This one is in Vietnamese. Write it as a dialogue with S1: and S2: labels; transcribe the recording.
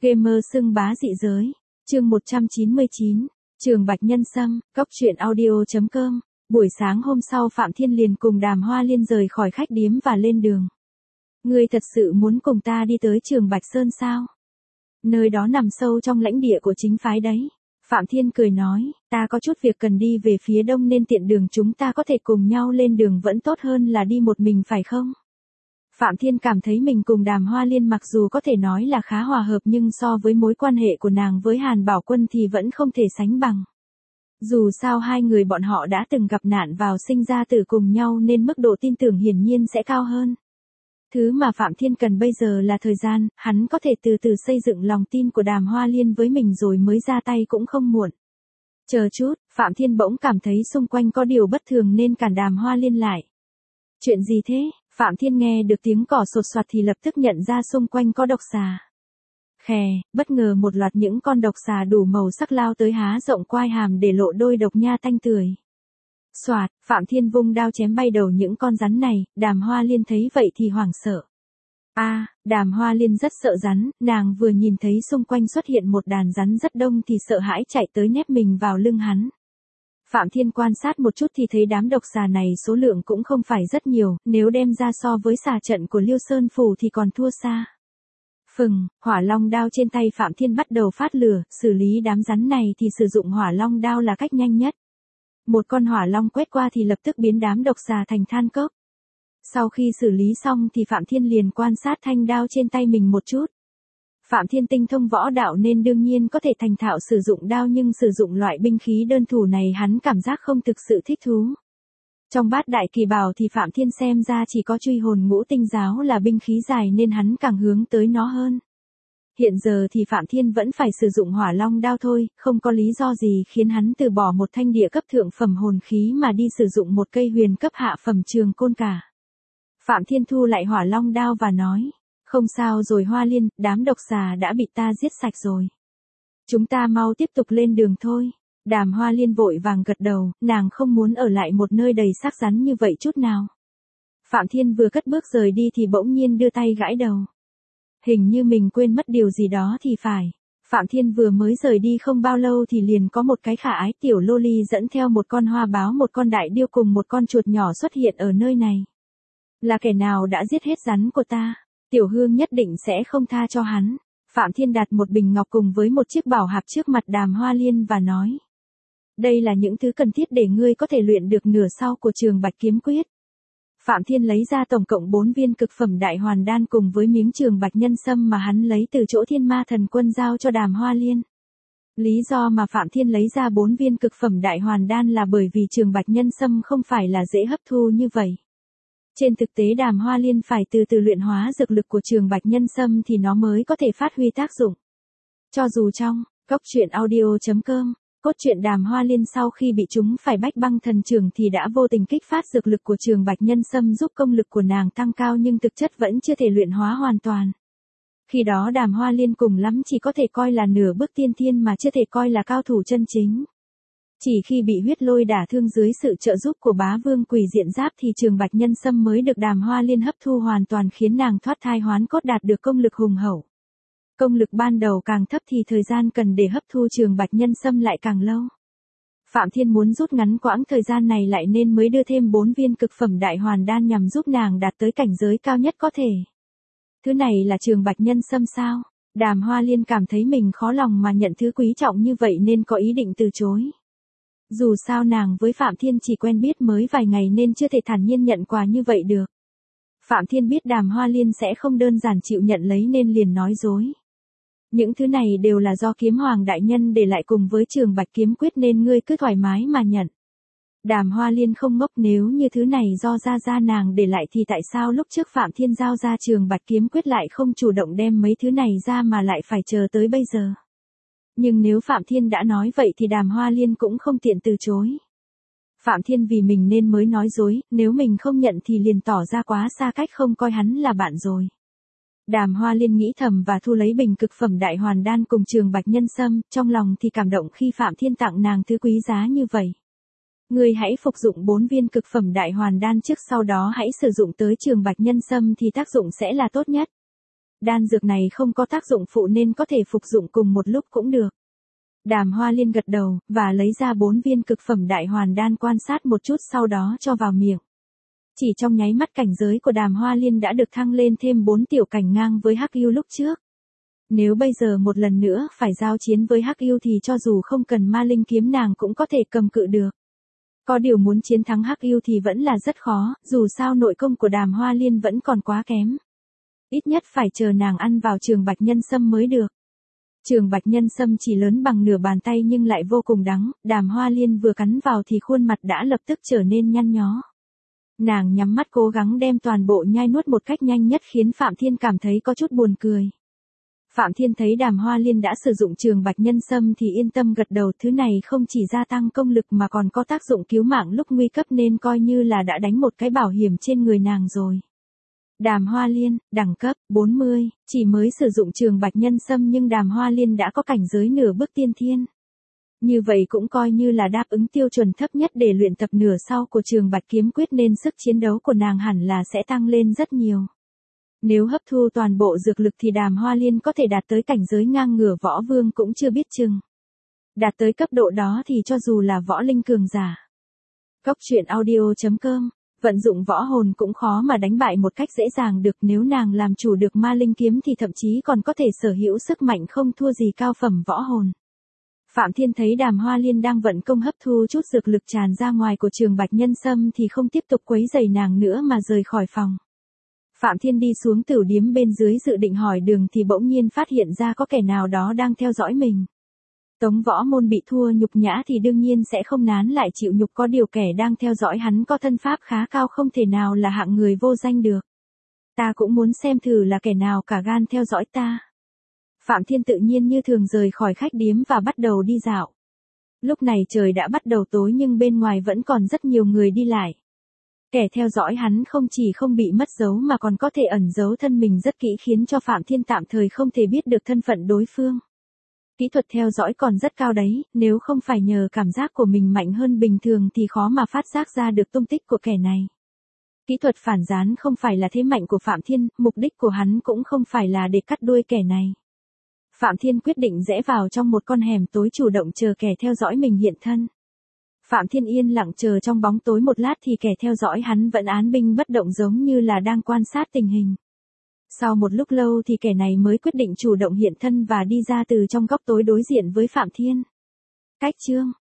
S1: Gamer xưng bá dị giới. Chương 199. Trường Bạch Nhân Sâm, Cốc truyện audio.com. Buổi sáng hôm sau Phạm Thiên liền cùng Đàm Hoa Liên rời khỏi khách điếm và lên đường. Ngươi thật sự muốn cùng ta đi tới Trường Bạch Sơn sao? Nơi đó nằm sâu trong lãnh địa của chính phái đấy. Phạm Thiên cười nói, ta có chút việc cần đi về phía đông nên tiện đường chúng ta có thể cùng nhau lên đường vẫn tốt hơn là đi một mình phải không? Phạm Thiên cảm thấy mình cùng Đàm Hoa Liên mặc dù có thể nói là khá hòa hợp nhưng so với mối quan hệ của nàng với Hàn Bảo Quân thì vẫn không thể sánh bằng. Dù sao hai người bọn họ đã từng gặp nạn vào sinh ra tử cùng nhau nên mức độ tin tưởng hiển nhiên sẽ cao hơn. Thứ mà Phạm Thiên cần bây giờ là thời gian, hắn có thể từ từ xây dựng lòng tin của Đàm Hoa Liên với mình rồi mới ra tay cũng không muộn. Chờ chút, Phạm Thiên bỗng cảm thấy xung quanh có điều bất thường nên cản Đàm Hoa Liên lại. Chuyện gì thế? Phạm Thiên nghe được tiếng cỏ sột soạt thì lập tức nhận ra xung quanh có độc xà. Khè, bất ngờ một loạt những con độc xà đủ màu sắc lao tới há rộng quai hàm để lộ đôi độc nha tanh tưởi. Soạt, Phạm Thiên vung đao chém bay đầu những con rắn này, Đàm Hoa Liên thấy vậy thì hoảng sợ. Đàm Hoa Liên rất sợ rắn, nàng vừa nhìn thấy xung quanh xuất hiện một đàn rắn rất đông thì sợ hãi chạy tới nép mình vào lưng hắn. Phạm Thiên quan sát một chút thì thấy đám độc xà này số lượng cũng không phải rất nhiều, nếu đem ra so với xà trận của Liêu Sơn Phủ thì còn thua xa. Phừng, hỏa long đao trên tay Phạm Thiên bắt đầu phát lửa, xử lý đám rắn này thì sử dụng hỏa long đao là cách nhanh nhất. Một con hỏa long quét qua thì lập tức biến đám độc xà thành than cốc. Sau khi xử lý xong thì Phạm Thiên liền quan sát thanh đao trên tay mình một chút. Phạm Thiên tinh thông võ đạo nên đương nhiên có thể thành thạo sử dụng đao nhưng sử dụng loại binh khí đơn thủ này hắn cảm giác không thực sự thích thú. Trong bát đại kỳ bảo thì Phạm Thiên xem ra chỉ có truy hồn ngũ tinh giáo là binh khí dài nên hắn càng hướng tới nó hơn. Hiện giờ thì Phạm Thiên vẫn phải sử dụng hỏa long đao thôi, không có lý do gì khiến hắn từ bỏ một thanh địa cấp thượng phẩm hồn khí mà đi sử dụng một cây huyền cấp hạ phẩm trường côn cả. Phạm Thiên thu lại hỏa long đao và nói, không sao rồi Hoa Liên, đám độc xà đã bị ta giết sạch rồi. Chúng ta mau tiếp tục lên đường thôi. Đàm Hoa Liên vội vàng gật đầu, nàng không muốn ở lại một nơi đầy xác rắn như vậy chút nào. Phạm Thiên vừa cất bước rời đi thì bỗng nhiên đưa tay gãi đầu. Hình như mình quên mất điều gì đó thì phải. Phạm Thiên vừa mới rời đi không bao lâu thì liền có một cái khả ái tiểu lô ly dẫn theo một con hoa báo, một con đại điêu cùng một con chuột nhỏ xuất hiện ở nơi này. Là kẻ nào đã giết hết rắn của ta? Tiểu Hương nhất định sẽ không tha cho hắn. Phạm Thiên đặt một bình ngọc cùng với một chiếc bảo hạp trước mặt Đàm Hoa Liên và nói. Đây là những thứ cần thiết để ngươi có thể luyện được nửa sau của Trường Bạch Kiếm Quyết. Phạm Thiên lấy ra tổng cộng 4 viên cực phẩm đại hoàn đan cùng với miếng Trường Bạch Nhân Sâm mà hắn lấy từ chỗ Thiên Ma Thần Quân giao cho Đàm Hoa Liên. Lý do mà Phạm Thiên lấy ra 4 viên cực phẩm đại hoàn đan là bởi vì Trường Bạch Nhân Sâm không phải là dễ hấp thu như vậy. Trên thực tế Đàm Hoa Liên phải từ từ luyện hóa dược lực của Trường Bạch Nhân Sâm thì nó mới có thể phát huy tác dụng. Cho dù trong Cốc truyện audio.com, cốt truyện Đàm Hoa Liên sau khi bị chúng phải bách băng thần trường thì đã vô tình kích phát dược lực của Trường Bạch Nhân Sâm giúp công lực của nàng tăng cao nhưng thực chất vẫn chưa thể luyện hóa hoàn toàn. Khi đó Đàm Hoa Liên cùng lắm chỉ có thể coi là nửa bước tiên thiên mà chưa thể coi là cao thủ chân chính. Chỉ khi bị huyết lôi đả thương dưới sự trợ giúp của bá vương quỷ diện giáp thì Trường Bạch Nhân Sâm mới được Đàm Hoa Liên hấp thu hoàn toàn khiến nàng thoát thai hoán cốt đạt được công lực hùng hậu. Công lực ban đầu càng thấp thì thời gian cần để hấp thu Trường Bạch Nhân Sâm lại càng lâu. Phạm Thiên muốn rút ngắn quãng thời gian này lại nên mới đưa thêm 4 viên cực phẩm đại hoàn đan nhằm giúp nàng đạt tới cảnh giới cao nhất có thể. Thứ này là Trường Bạch Nhân Sâm sao? Đàm Hoa Liên cảm thấy mình khó lòng mà nhận thứ quý trọng như vậy nên có ý định từ chối. Dù sao nàng với Phạm Thiên chỉ quen biết mới vài ngày nên chưa thể thản nhiên nhận quà như vậy được. Phạm Thiên biết Đàm Hoa Liên sẽ không đơn giản chịu nhận lấy nên liền nói dối. Những thứ này đều là do Kiếm Hoàng đại nhân để lại cùng với Trường Bạch Kiếm Quyết nên ngươi cứ thoải mái mà nhận. Đàm Hoa Liên không ngốc, nếu như thứ này do gia nàng để lại thì tại sao lúc trước Phạm Thiên giao ra Trường Bạch Kiếm Quyết lại không chủ động đem mấy thứ này ra mà lại phải chờ tới bây giờ. Nhưng nếu Phạm Thiên đã nói vậy thì Đàm Hoa Liên cũng không tiện từ chối. Phạm Thiên vì mình nên mới nói dối, nếu mình không nhận thì liền tỏ ra quá xa cách không coi hắn là bạn rồi. Đàm Hoa Liên nghĩ thầm và thu lấy bình cực phẩm đại hoàn đan cùng Trường Bạch Nhân Sâm, trong lòng thì cảm động khi Phạm Thiên tặng nàng thứ quý giá như vậy. Ngươi hãy phục dụng 4 viên cực phẩm đại hoàn đan trước sau đó hãy sử dụng tới Trường Bạch Nhân Sâm thì tác dụng sẽ là tốt nhất. đan dược này không có tác dụng phụ nên có thể phục dụng cùng một lúc cũng được. Đàm Hoa Liên gật đầu, và lấy ra 4 viên cực phẩm đại hoàn đan quan sát một chút sau đó cho vào miệng. Chỉ trong nháy mắt cảnh giới của Đàm Hoa Liên đã được thăng lên thêm 4 tiểu cảnh ngang với Hắc Ưu lúc trước. Nếu bây giờ một lần nữa phải giao chiến với Hắc Ưu thì cho dù không cần ma linh kiếm nàng cũng có thể cầm cự được. Có điều muốn chiến thắng Hắc Ưu thì vẫn là rất khó, dù sao nội công của Đàm Hoa Liên vẫn còn quá kém. Ít nhất phải chờ nàng ăn vào trường bạch nhân sâm mới được. Trường bạch nhân sâm chỉ lớn bằng nửa bàn tay nhưng lại vô cùng đắng, Đàm Hoa Liên vừa cắn vào thì khuôn mặt đã lập tức trở nên nhăn nhó. Nàng nhắm mắt cố gắng đem toàn bộ nhai nuốt một cách nhanh nhất khiến Phạm Thiên cảm thấy có chút buồn cười. Phạm Thiên thấy Đàm Hoa Liên đã sử dụng trường bạch nhân sâm thì yên tâm gật đầu, thứ này không chỉ gia tăng công lực mà còn có tác dụng cứu mạng lúc nguy cấp nên coi như là đã đánh một cái bảo hiểm trên người nàng rồi. Đàm Hoa Liên, đẳng cấp 40, chỉ mới sử dụng trường bạch nhân sâm nhưng Đàm Hoa Liên đã có cảnh giới nửa bước tiên thiên. Như vậy cũng coi như là đáp ứng tiêu chuẩn thấp nhất để luyện tập nửa sau của trường bạch kiếm quyết nên sức chiến đấu của nàng hẳn là sẽ tăng lên rất nhiều. Nếu hấp thu toàn bộ dược lực thì Đàm Hoa Liên có thể đạt tới cảnh giới ngang ngửa võ vương cũng chưa biết chừng. Đạt tới cấp độ đó thì cho dù là võ linh cường giả. Cốc truyện audio.com, vận dụng võ hồn cũng khó mà đánh bại một cách dễ dàng được, nếu nàng làm chủ được ma linh kiếm thì thậm chí còn có thể sở hữu sức mạnh không thua gì cao phẩm võ hồn. Phạm Thiên thấy Đàm Hoa Liên đang vận công hấp thu chút dược lực tràn ra ngoài của trường bạch nhân sâm thì không tiếp tục quấy rầy nàng nữa mà rời khỏi phòng. Phạm Thiên đi xuống tửu điếm bên dưới dự định hỏi đường thì bỗng nhiên phát hiện ra có kẻ nào đó đang theo dõi mình. Tống Võ Môn bị thua nhục nhã thì đương nhiên sẽ không nán lại chịu nhục, có điều kẻ đang theo dõi hắn có thân pháp khá cao, không thể nào là hạng người vô danh được. Ta cũng muốn xem thử là kẻ nào cả gan theo dõi ta. Phạm Thiên tự nhiên như thường rời khỏi khách điếm và bắt đầu đi dạo. Lúc này trời đã bắt đầu tối nhưng bên ngoài vẫn còn rất nhiều người đi lại. Kẻ theo dõi hắn không chỉ không bị mất dấu mà còn có thể ẩn giấu thân mình rất kỹ khiến cho Phạm Thiên tạm thời không thể biết được thân phận đối phương. Kỹ thuật theo dõi còn rất cao đấy, nếu không phải nhờ cảm giác của mình mạnh hơn bình thường thì khó mà phát giác ra được tung tích của kẻ này. Kỹ thuật phản gián không phải là thế mạnh của Phạm Thiên, mục đích của hắn cũng không phải là để cắt đuôi kẻ này. Phạm Thiên quyết định rẽ vào trong một con hẻm tối chủ động chờ kẻ theo dõi mình hiện thân. Phạm Thiên yên lặng chờ trong bóng tối một lát thì kẻ theo dõi hắn vẫn án binh bất động giống như là đang quan sát tình hình. Sau một lúc lâu thì kẻ này mới quyết định chủ động hiện thân và đi ra từ trong góc tối đối diện với Phạm Thiên. Cách chương